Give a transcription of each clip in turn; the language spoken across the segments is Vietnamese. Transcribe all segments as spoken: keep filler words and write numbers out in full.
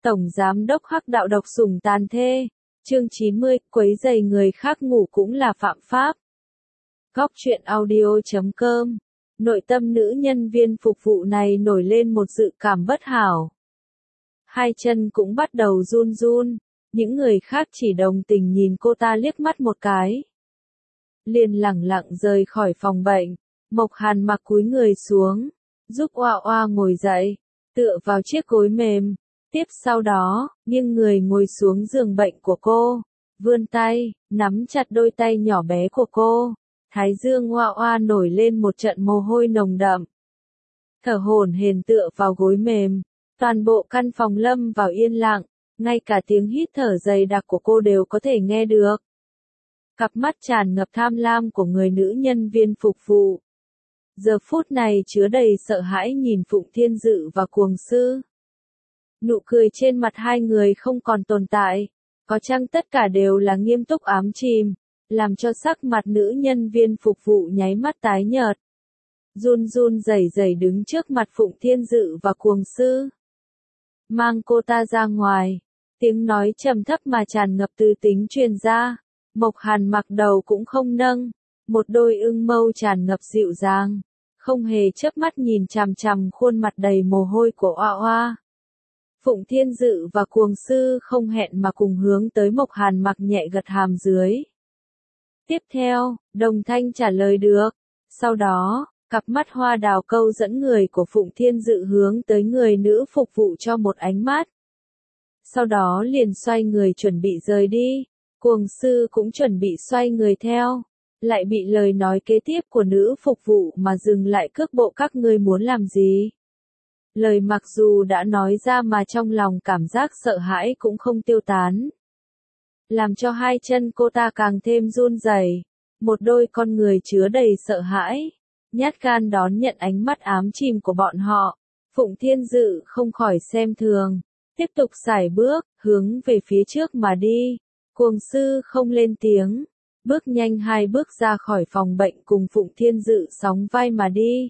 Tổng Giám đốc Hắc Đạo độc sủng tàn thê. Chương chín mươi, quấy rầy người khác ngủ cũng là phạm pháp. Góc truyện audio chấm com. Nội tâm nữ nhân viên phục vụ này nổi lên một dự cảm bất hảo. Hai chân cũng bắt đầu run run, những người khác chỉ đồng tình nhìn cô ta liếc mắt một cái. Liền lẳng lặng rời khỏi phòng bệnh, Mộc Hàn mặc cúi người xuống, giúp Oa Oa ngồi dậy, tựa vào chiếc gối mềm. Tiếp sau đó, nghiêng người ngồi xuống giường bệnh của cô, vươn tay, nắm chặt đôi tay nhỏ bé của cô. Thái dương Oa Oa nổi lên một trận mồ hôi nồng đậm. Thở hổn hển tựa vào gối mềm, toàn bộ căn phòng lâm vào yên lặng, ngay cả tiếng hít thở dày đặc của cô đều có thể nghe được. Cặp mắt tràn ngập tham lam của người nữ nhân viên phục vụ. Giờ phút này chứa đầy sợ hãi nhìn Phụng Thiên Dự và Cuồng Sư. Nụ cười trên mặt hai người không còn tồn tại, có chăng tất cả đều là nghiêm túc ám chìm, làm cho sắc mặt nữ nhân viên phục vụ nháy mắt tái nhợt. Run run rẩy rẩy đứng trước mặt Phụng Thiên Dự và Cuồng Sư. Mang cô ta ra ngoài, tiếng nói trầm thấp mà tràn ngập tư tính truyền ra. Mộc Hàn mặc đầu cũng không nâng, một đôi ưng mâu tràn ngập dịu dàng, không hề chớp mắt nhìn chằm chằm khuôn mặt đầy mồ hôi của Oa Oa. Phụng Thiên Dự và Cuồng Sư không hẹn mà cùng hướng tới Mộc Hàn mặc nhẹ gật hàm dưới. Tiếp theo, đồng thanh trả lời được. Sau đó, cặp mắt hoa đào câu dẫn người của Phụng Thiên Dự hướng tới người nữ phục vụ cho một ánh mắt. Sau đó liền xoay người chuẩn bị rời đi. Cuồng Sư cũng chuẩn bị xoay người theo. Lại bị lời nói kế tiếp của nữ phục vụ mà dừng lại cước bộ. Các ngươi muốn làm gì? Lời mặc dù đã nói ra mà trong lòng cảm giác sợ hãi cũng không tiêu tán. Làm cho hai chân cô ta càng thêm run rẩy, một đôi con người chứa đầy sợ hãi, nhát gan đón nhận ánh mắt ám chìm của bọn họ. Phụng Thiên Dự không khỏi xem thường, tiếp tục sải bước, hướng về phía trước mà đi. Cuồng Sư không lên tiếng, bước nhanh hai bước ra khỏi phòng bệnh cùng Phụng Thiên Dự sóng vai mà đi.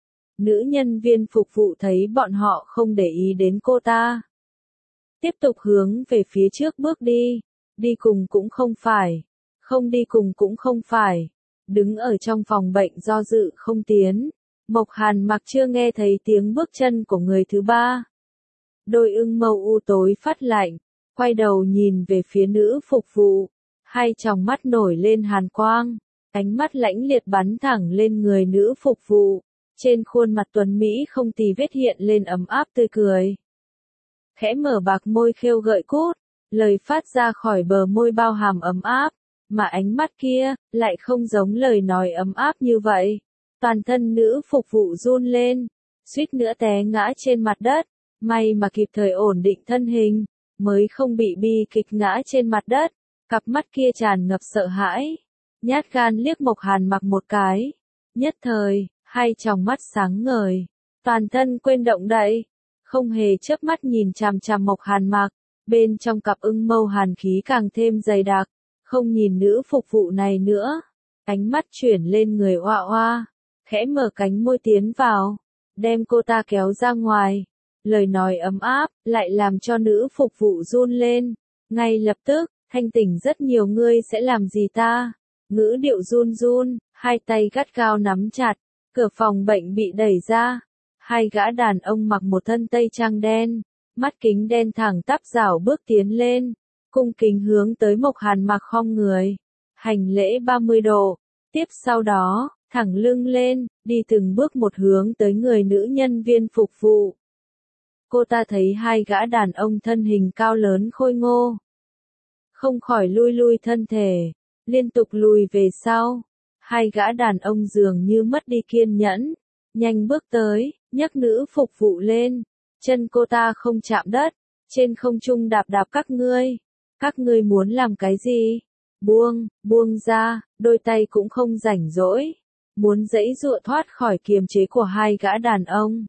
Nữ nhân viên phục vụ thấy bọn họ không để ý đến cô ta, tiếp tục hướng về phía trước bước đi. Đi cùng cũng không phải, không đi cùng cũng không phải. Đứng ở trong phòng bệnh do dự không tiến. Mộc Hàn mặc chưa nghe thấy tiếng bước chân của người thứ ba. Đôi ưng mâu u tối phát lạnh, quay đầu nhìn về phía nữ phục vụ. Hai tròng mắt nổi lên hàn quang, ánh mắt lãnh liệt bắn thẳng lên người nữ phục vụ. Trên khuôn mặt tuấn Mỹ không tì vết hiện lên ấm áp tươi cười. Khẽ mở bạc môi khêu gợi cốt, lời phát ra khỏi bờ môi bao hàm ấm áp, mà ánh mắt kia, lại không giống lời nói ấm áp như vậy. Toàn thân nữ phục vụ run lên, suýt nữa té ngã trên mặt đất, may mà kịp thời ổn định thân hình, mới không bị bi kịch ngã trên mặt đất. Cặp mắt kia tràn ngập sợ hãi, nhát gan liếc Mộc Hàn mặc một cái. Nhất thời, hai tròng mắt sáng ngời, toàn thân quên động đậy, không hề chớp mắt nhìn chằm chằm Mộc Hàn mặc. Bên trong cặp ưng mâu hàn khí càng thêm dày đặc, không nhìn nữ phục vụ này nữa. Ánh mắt chuyển lên người Oa Oa, khẽ mở cánh môi tiến vào, đem cô ta kéo ra ngoài. Lời nói ấm áp, lại làm cho nữ phục vụ run lên. Ngay lập tức, thanh tỉnh rất nhiều, ngươi sẽ làm gì ta? Ngữ điệu run run, hai tay gắt gao nắm chặt, cửa phòng bệnh bị đẩy ra. Hai gã đàn ông mặc một thân tây trang đen, mắt kính đen thẳng tắp rảo bước tiến lên, cung kính hướng tới Mộc Hàn mặc khom người, hành lễ ba mươi độ. Tiếp sau đó, thẳng lưng lên, đi từng bước một hướng tới người nữ nhân viên phục vụ. Cô ta thấy hai gã đàn ông thân hình cao lớn khôi ngô, không khỏi lui lui thân thể, liên tục lùi về sau. Hai gã đàn ông dường như mất đi kiên nhẫn, nhanh bước tới, nhấc nữ phục vụ lên. Chân cô ta không chạm đất, trên không trung đạp đạp các ngươi. Các ngươi muốn làm cái gì? Buông, buông ra, đôi tay cũng không rảnh rỗi. Muốn giãy giụa thoát khỏi kiềm chế của hai gã đàn ông.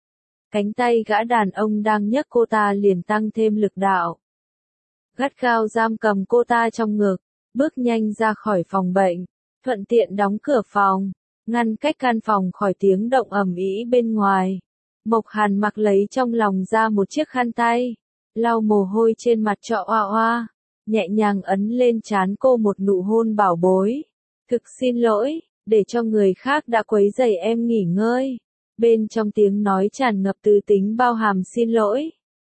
Cánh tay gã đàn ông đang nhấc cô ta liền tăng thêm lực đạo. Gắt gao giam cầm cô ta trong ngực, bước nhanh ra khỏi phòng bệnh, thuận tiện đóng cửa phòng, ngăn cách căn phòng khỏi tiếng động ầm ĩ bên ngoài. Mộc Hàn mặc lấy trong lòng ra một chiếc khăn tay, lau mồ hôi trên mặt cho Oa Oa, nhẹ nhàng ấn lên trán cô một nụ hôn bảo bối. Thực xin lỗi, để cho người khác đã quấy rầy em nghỉ ngơi. Bên trong tiếng nói tràn ngập từ tính bao hàm xin lỗi.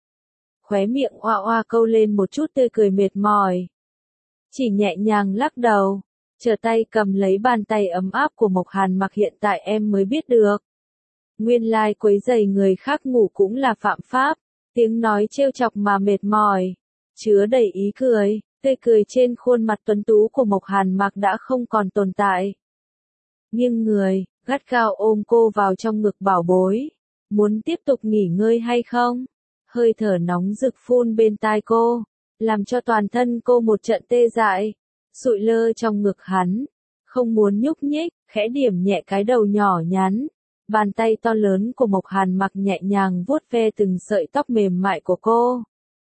Khóe miệng Oa Oa câu lên một chút tươi cười mệt mỏi. Chỉ nhẹ nhàng lắc đầu, trở tay cầm lấy bàn tay ấm áp của Mộc Hàn Mặc, hiện tại em mới biết được. Nguyên lai quấy rầy người khác ngủ cũng là phạm pháp. Tiếng nói trêu chọc mà mệt mỏi, chứa đầy ý cười, tươi cười trên khuôn mặt tuấn tú của Mộc Hàn Mặc đã không còn tồn tại. Nghiêng người, gắt gao ôm cô vào trong ngực bảo bối. Muốn tiếp tục nghỉ ngơi hay không? Hơi thở nóng rực phun bên tai cô, làm cho toàn thân cô một trận tê dại, sụi lơ trong ngực hắn, không muốn nhúc nhích, khẽ điểm nhẹ cái đầu nhỏ nhắn. Bàn tay to lớn của Mộc Hàn Mặc nhẹ nhàng vuốt ve từng sợi tóc mềm mại của cô.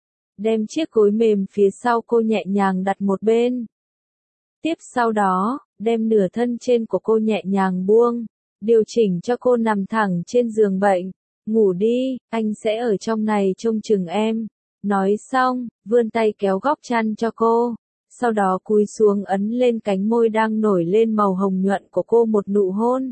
Đem chiếc gối mềm phía sau cô nhẹ nhàng đặt một bên. Tiếp sau đó, đem nửa thân trên của cô nhẹ nhàng buông, điều chỉnh cho cô nằm thẳng trên giường bệnh. Ngủ đi, anh sẽ ở trong này trông chừng em. Nói xong, vươn tay kéo góc chăn cho cô. Sau đó cúi xuống ấn lên cánh môi đang nổi lên màu hồng nhuận của cô một nụ hôn.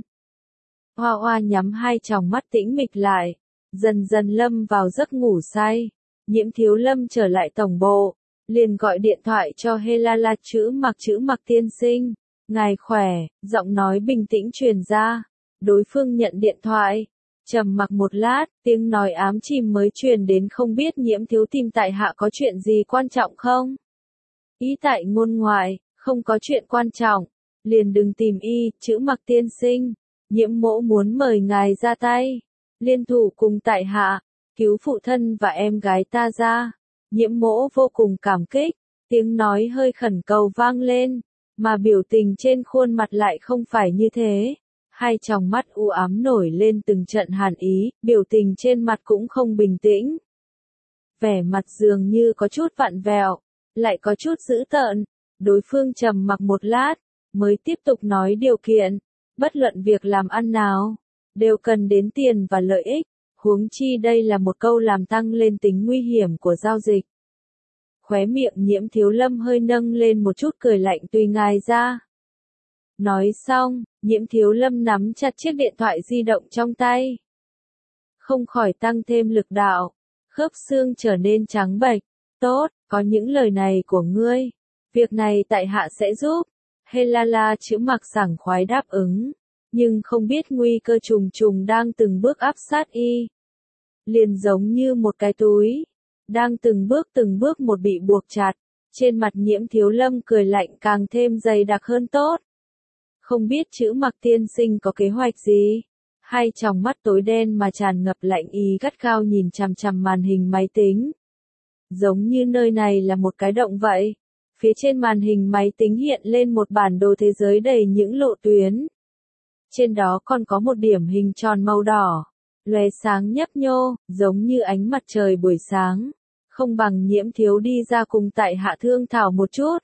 Oa Oa nhắm hai tròng mắt tĩnh mịch lại, dần dần lâm vào giấc ngủ say. Nhiễm Thiếu Lâm trở lại tổng bộ, liền gọi điện thoại cho Helala. Chữ Mặc chữ Mặc tiên sinh, ngài khỏe, giọng nói bình tĩnh truyền ra. Đối phương nhận điện thoại, trầm mặc một lát, tiếng nói ám chìm mới truyền đến, không biết Nhiễm thiếu tìm tại hạ có chuyện gì quan trọng không? Ý tại ngôn ngoại, không có chuyện quan trọng, liền đừng tìm y. Chữ Mặc tiên sinh, Nhiễm mỗ muốn mời ngài ra tay, liên thủ cùng tại hạ, cứu phụ thân và em gái ta ra. Nhiễm mỗ vô cùng cảm kích, tiếng nói hơi khẩn cầu vang lên, mà biểu tình trên khuôn mặt lại không phải như thế. Hai tròng mắt u ám nổi lên từng trận hàn ý, biểu tình trên mặt cũng không bình tĩnh. Vẻ mặt dường như có chút vặn vẹo, lại có chút dữ tợn. Đối phương trầm mặc một lát, mới tiếp tục nói điều kiện. Bất luận việc làm ăn nào, đều cần đến tiền và lợi ích, huống chi đây là một câu làm tăng lên tính nguy hiểm của giao dịch. Khóe miệng Nhiễm Thiếu Lâm hơi nâng lên một chút cười lạnh, tùy ngài ra. Nói xong, Nhiễm Thiếu Lâm nắm chặt chiếc điện thoại di động trong tay. Không khỏi tăng thêm lực đạo, khớp xương trở nên trắng bệch. Tốt, có những lời này của ngươi, việc này tại hạ sẽ giúp. Helala chữ Mặc sảng khoái đáp ứng, nhưng không biết nguy cơ trùng trùng đang từng bước áp sát y. Liền giống như một cái túi, đang từng bước từng bước một bị buộc chặt. Trên mặt Nhiễm Thiếu Lâm cười lạnh càng thêm dày đặc hơn. Tốt. Không biết chữ Mặc tiên sinh có kế hoạch gì? Hai tròng mắt tối đen mà tràn ngập lạnh ý gắt gao nhìn chằm chằm màn hình máy tính. Giống như nơi này là một cái động vậy. Phía trên màn hình máy tính hiện lên một bản đồ thế giới đầy những lộ tuyến. Trên đó còn có một điểm hình tròn màu đỏ, lóe sáng nhấp nhô, giống như ánh mặt trời buổi sáng. Không bằng Nhiễm thiếu đi ra cùng tại hạ thương thảo một chút.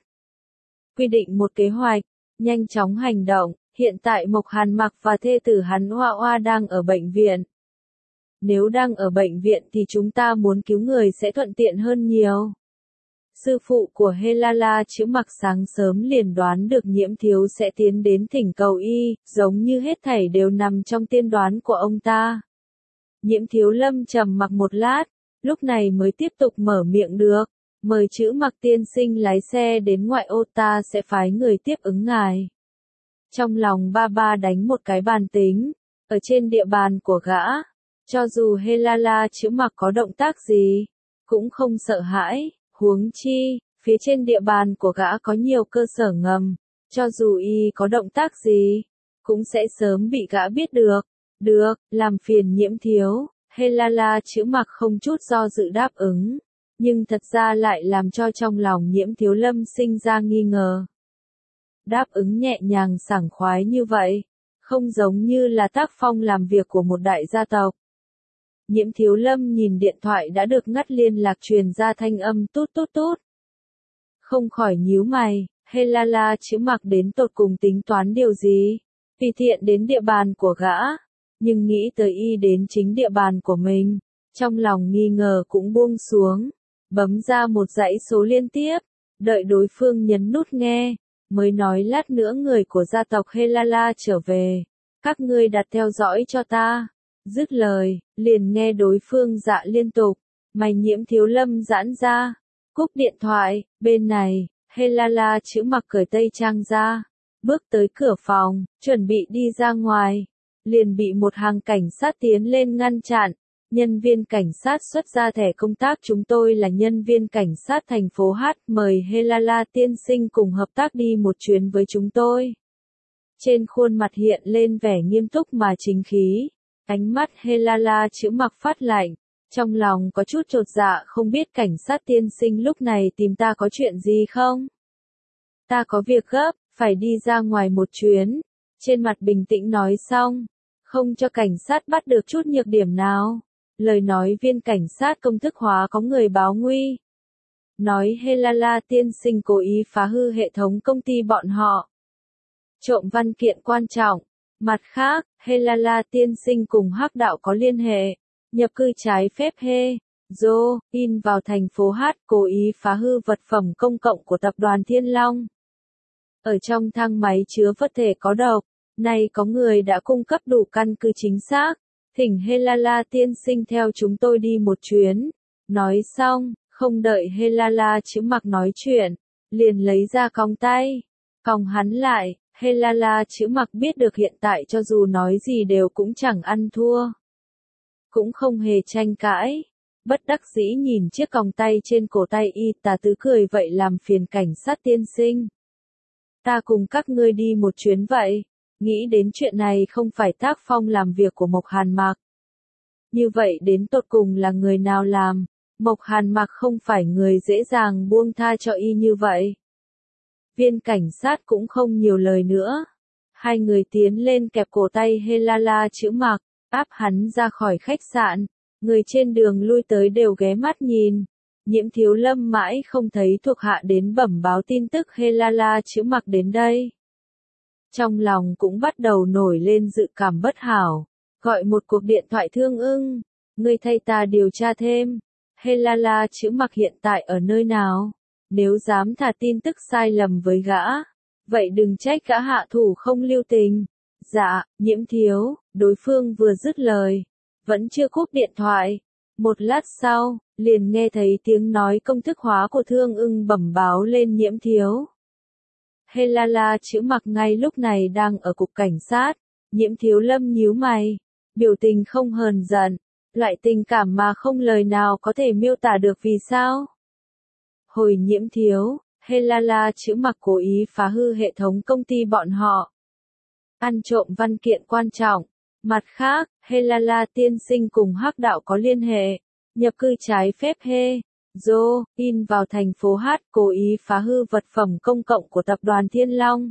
Quy định một kế hoạch, nhanh chóng hành động. Hiện tại Mộc Hàn Mặc và thê tử hắn Oa Oa đang ở bệnh viện. Nếu đang ở bệnh viện thì chúng ta muốn cứu người sẽ thuận tiện hơn nhiều. Sư phụ của Helala chữ Mặc sáng sớm liền đoán được Nhiễm thiếu sẽ tiến đến thỉnh cầu y, giống như hết thảy đều nằm trong tiên đoán của ông ta. Nhiễm Thiếu Lâm trầm mặc một lát, lúc này mới tiếp tục mở miệng được, mời chữ Mặc tiên sinh lái xe đến ngoại ô, ta sẽ phái người tiếp ứng ngài. Trong lòng ba ba đánh một cái bàn tính, ở trên địa bàn của gã, cho dù Helala chữ Mặc có động tác gì, cũng không sợ hãi. Huống chi, phía trên địa bàn của gã có nhiều cơ sở ngầm, cho dù y có động tác gì, cũng sẽ sớm bị gã biết được. Được, làm phiền Nhiễm thiếu, Helala chữ Mặc không chút do dự đáp ứng, nhưng thật ra lại làm cho trong lòng Nhiễm Thiếu Lâm sinh ra nghi ngờ. Đáp ứng nhẹ nhàng sảng khoái như vậy, không giống như là tác phong làm việc của một đại gia tộc. Nhiễm Thiếu Lâm nhìn điện thoại đã được ngắt liên lạc truyền ra thanh âm tút tút tút. Không khỏi nhíu mày, Helala chữ Mặc đến tột cùng tính toán điều gì? Tùy tiện đến địa bàn của gã, nhưng nghĩ tới y đến chính địa bàn của mình, trong lòng nghi ngờ cũng buông xuống. bấm ra một dãy số liên tiếp, đợi đối phương nhấn nút nghe, mới nói lát nữa người của gia tộc Helala trở về, các ngươi đặt theo dõi cho ta. Dứt lời, liền nghe đối phương dạ liên tục, mày Nhiễm Thiếu Lâm giãn ra, cúp điện thoại, bên này, Helala chữ mặc cởi tây trang ra, bước tới cửa phòng, chuẩn bị đi ra ngoài, liền bị một hàng cảnh sát tiến lên ngăn chặn. Nhân viên cảnh sát xuất ra thẻ công tác, chúng tôi là nhân viên cảnh sát thành phố H, mời Helala tiên sinh cùng hợp tác đi một chuyến với chúng tôi. Trên khuôn mặt hiện lên vẻ nghiêm túc mà chính khí, ánh mắt Helala chữ mặc phát lạnh, trong lòng có chút chột dạ, không biết cảnh sát tiên sinh lúc này tìm ta có chuyện gì không? Ta có việc gấp, phải đi ra ngoài một chuyến, trên mặt bình tĩnh nói xong, không cho cảnh sát bắt được chút nhược điểm nào. Lời nói viên cảnh sát công thức hóa có người báo nguy. Nói Helala tiên sinh cố ý phá hư hệ thống công ty bọn họ. Trộm văn kiện quan trọng. Mặt khác, Helala tiên sinh cùng hắc đạo có liên hệ. Nhập cư trái phép He, Dô, in vào thành phố H, cố ý phá hư vật phẩm công cộng của tập đoàn Thiên Long. Ở trong thang máy chứa vật thể có độc, nay có người đã cung cấp đủ căn cứ chính xác. Thỉnh Helala tiên sinh theo chúng tôi đi một chuyến. Nói xong, không đợi Helala chữ mặc nói chuyện, liền lấy ra còng tay, còng hắn lại. Helala chữ mặc biết được hiện tại cho dù nói gì đều cũng chẳng ăn thua. Cũng không hề tranh cãi. Bất đắc dĩ nhìn chiếc còng tay trên cổ tay y tá tứ cười, vậy làm phiền cảnh sát tiên sinh. Ta cùng các ngươi đi một chuyến vậy. Nghĩ đến chuyện này không phải tác phong làm việc của Mộc Hàn Mặc. Như vậy đến tột cùng là người nào làm? Mộc Hàn Mặc không phải người dễ dàng buông tha cho y như vậy. Viên cảnh sát cũng không nhiều lời nữa. Hai người tiến lên kẹp cổ tay Helala chữ mặc, áp hắn ra khỏi khách sạn. Người trên đường lui tới đều ghé mắt nhìn. Nhiễm Thiếu Lâm mãi không thấy thuộc hạ đến bẩm báo tin tức Helala chữ mặc đến đây. Trong lòng cũng bắt đầu nổi lên dự cảm bất hảo, gọi một cuộc điện thoại Thương Ưng, ngươi thay ta điều tra thêm, Helala chữ mặc hiện tại ở nơi nào, nếu dám thả tin tức sai lầm với gã, vậy đừng trách gã hạ thủ không lưu tình. Dạ, Nhiễm Thiếu, đối phương vừa dứt lời, vẫn chưa cúp điện thoại, một lát sau, liền nghe thấy tiếng nói công thức hóa của Thương Ưng bẩm báo lên Nhiễm Thiếu. Helala chữ mặc ngay lúc này đang ở cục cảnh sát, Nhiễm Thiếu Lâm nhíu mày, biểu tình không hờn giận, loại tình cảm mà không lời nào có thể miêu tả được vì sao. Hồi Nhiễm Thiếu, Helala chữ mặc cố ý phá hư hệ thống công ty bọn họ. Ăn trộm văn kiện quan trọng. Mặt khác, Helala tiên sinh cùng hắc đạo có liên hệ, nhập cư trái phép He, Dô, in vào thành phố H, cố ý phá hư vật phẩm công cộng của tập đoàn Thiên Long.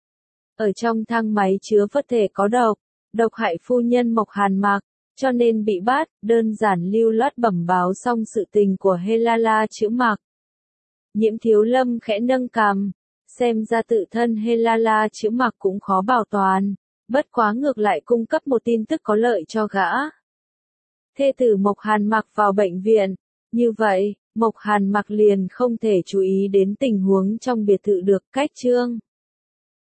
Ở trong thang máy chứa vật thể có độc, độc hại phu nhân Mộc Hàn Mặc, cho nên bị bắt, đơn giản lưu loát bẩm báo xong sự tình của Helala chữ mặc. Nhiễm Thiếu Lâm khẽ nâng cằm, xem ra tự thân Helala chữ mặc cũng khó bảo toàn, bất quá ngược lại cung cấp một tin tức có lợi cho gã. Thê tử Mộc Hàn Mặc vào bệnh viện, như vậy, Mộc Hàn Mặc liền không thể chú ý đến tình huống trong biệt thự được, cách chương.